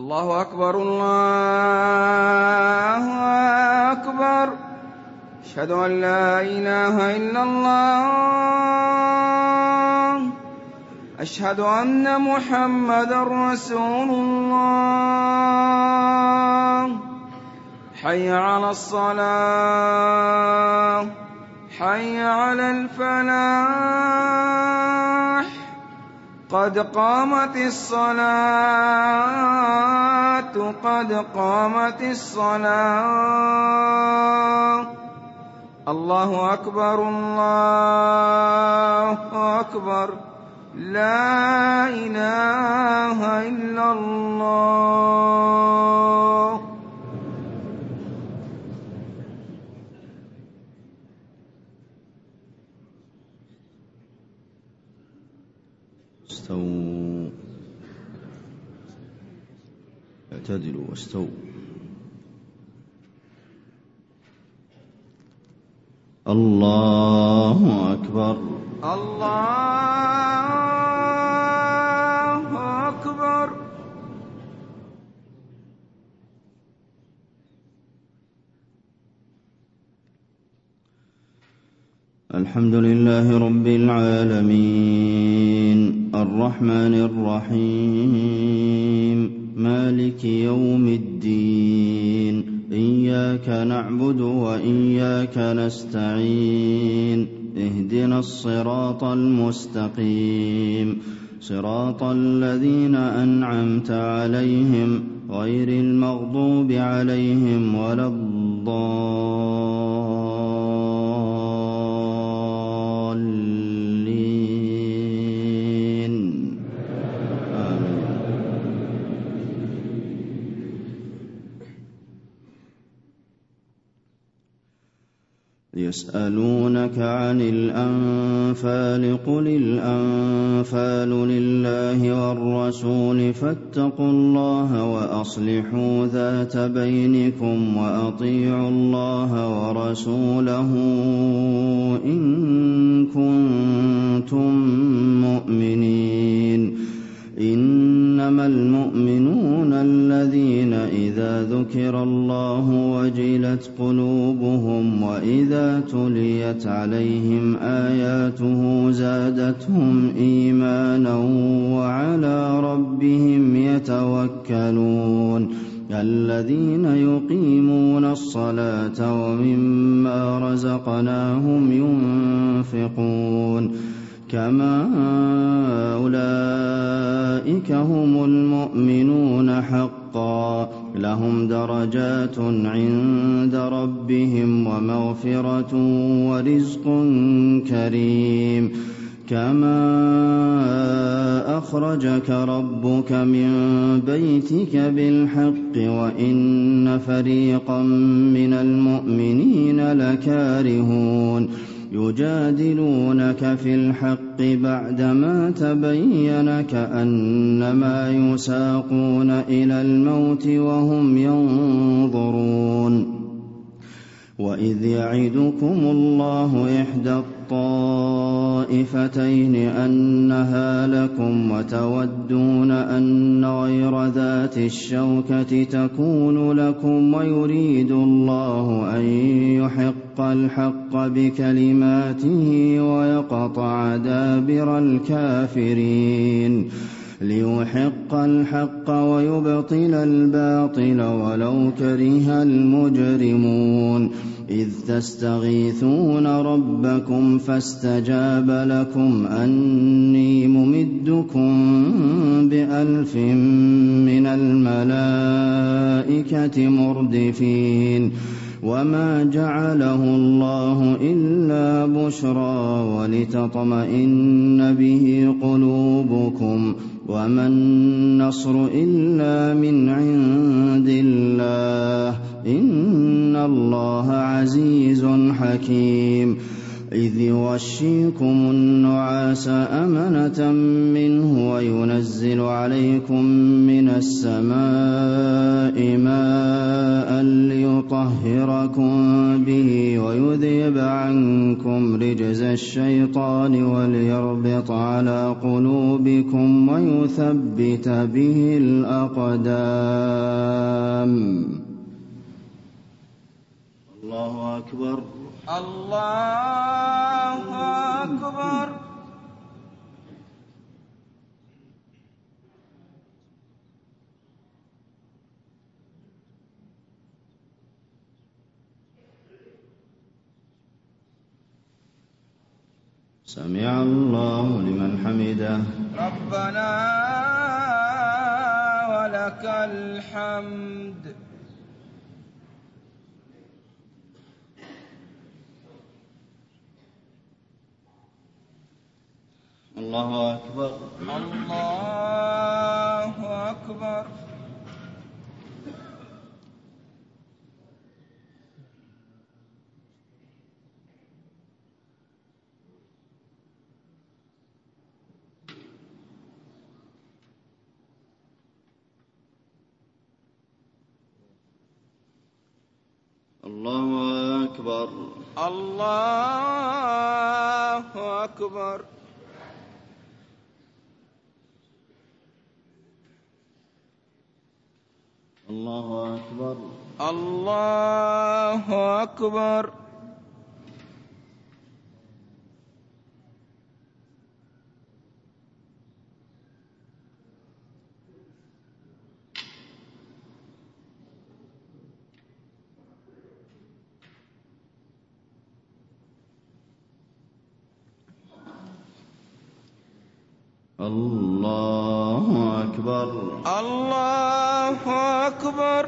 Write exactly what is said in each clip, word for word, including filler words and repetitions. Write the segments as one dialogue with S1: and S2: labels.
S1: الله أكبر الله أكبر. أشهد أن لا إله إلا الله. أشهد أن محمدا رسول الله. حي على الصلاة، حي على الفلاح، قد قامت الصلاة، قد قامت الصلاة. الله أكبر الله أكبر. لا إله إلا الله.
S2: استووا، اعتدلوا واستووا. الله أكبر
S1: الله أكبر.
S2: الحمد لله رب العالمين، الرحمن الرحيم، مالك يوم الدين. إياك نعبد وإياك نستعين. اهدنا الصراط المستقيم، صراط الذين أنعمت عليهم غير المغضوب عليهم ولا الضالين. آمين. يسألونك عن الأنفال، قل الأنفال لله والرسول، فاتقوا الله وأصلحوا ذات بينكم، وأطيعوا الله ورسوله إن كنتم مؤمنين. إنما المؤمنون الذين إذا ذكر الله وجلت قلوبهم، وإذا تليت عليهم آياته زادتهم إيمانا وعلى ربهم يتوكلون. الذين يقيمون الصلاة ومما رزقناهم ينفقون. كما أولئك هم المؤمنون حقا، لهم درجات عند ربهم ومغفرة ورزق كريم. كما أخرجك ربك من بيتك بالحق، وإن فريقا من المؤمنين لكارهون. يجادلونك في الحق بعدما تبين كأنما يساقون إلى الموت وهم ينظرون. وإذ يعدكم الله إحدى الطائفتين أنها لكم، وتودون أن غير ذات الشوكة تكون لكم، ويريد الله أن يحق الحق بكلماته ويقطع دابر الكافرين. ليحق الحق ويبطل الباطل ولو كره المجرمون. إذ تستغيثون ربكم فاستجاب لكم أني ممدكم بألف من الملائكة مردفين. وما جعله الله إلا بشرى ولتطمئن به قلوبكم، وما النصر إلا من عند الله، إن الله عزيز حكيم. إذ يغشيكم النعاس أمنة منه وينزل عليكم من السماء ماء ليطهركم به ويذهب عنكم رجز الشيطان وليربط على قلوبكم ويثبت به الأقدام. الله أكبر.
S1: الله أكبر.
S2: سمع الله لمن حمده.
S1: ربنا ولك الحمد.
S2: الله أكبر.
S1: الله أكبر.
S2: الله أكبر.
S1: الله أكبر.
S2: الله أكبر.
S1: الله أكبر.
S2: الله أكبر.
S1: الله أكبر.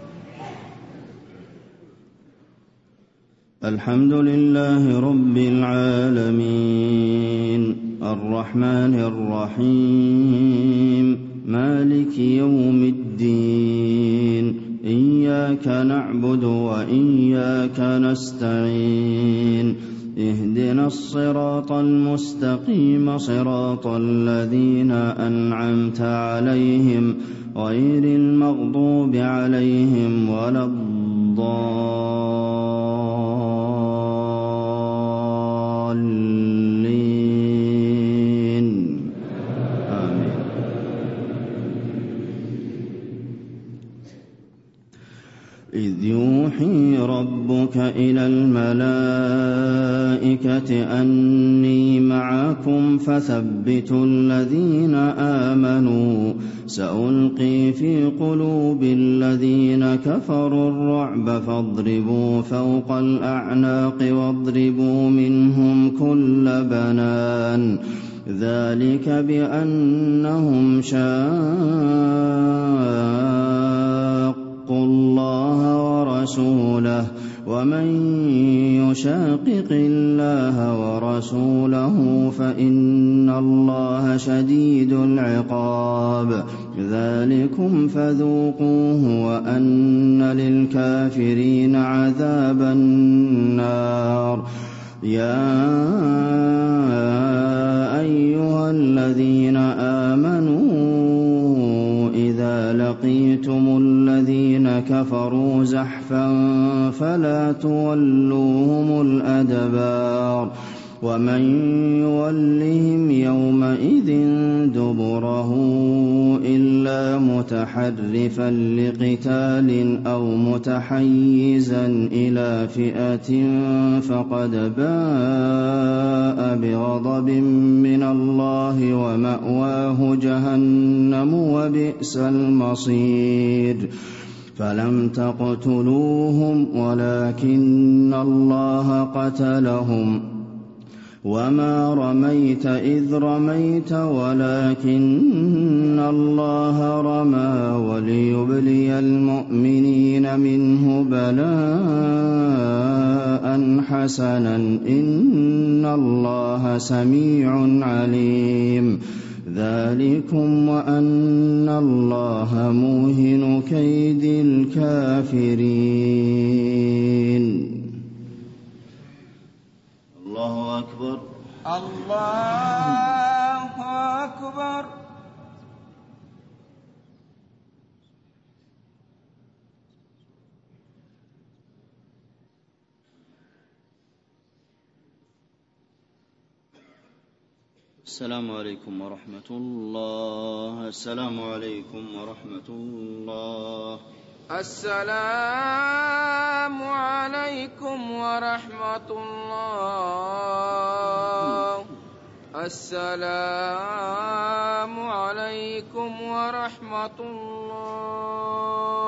S2: الحمد لله رب العالمين الرحمن الرحيم مالك يوم الدين إياك نعبد وإياك نستعين اهدنا الصراط المستقيم صراط الذين أنعمت عليهم غير المغضوب عليهم ولا الضالين آمين. إذ يوحي ربك إلى الملائكة أني معكم فثبتوا الذين آمنوا سألقي في قلوب الذين كفروا الرعب فاضربوا فوق الأعناق واضربوا منهم كل بنان ذلك بأنهم شاقوا الله ورسوله ومن يشاقق الله ورسوله فإن الله شديد العقاب ذلكم فذوقوه وأن للكافرين عذاب النار. يا أيها الذين آمنوا إذا لقيتم الذين كفروا زحفا فلا تولوهم الأدبار ومن يولهم يومئذ دبره إلا متحرفا لقتال أو متحيزا إلى فئة فقد باء بغضب من الله ومأواه جهنم وبئس المصير. فلم تقتلوهم ولكن الله قتلهم وما رميت إذ رميت ولكن الله رمى وليبلي المؤمنين منه بلاء حسنا إن الله سميع عليم. ذلكم وأن الله موهن كيد الكافرين. الله أكبر.
S1: الله أكبر.
S2: السلام عليكم ورحمة الله. السلام عليكم ورحمة الله.
S1: السلام عليكم ورحمة الله. السلام عليكم ورحمة الله.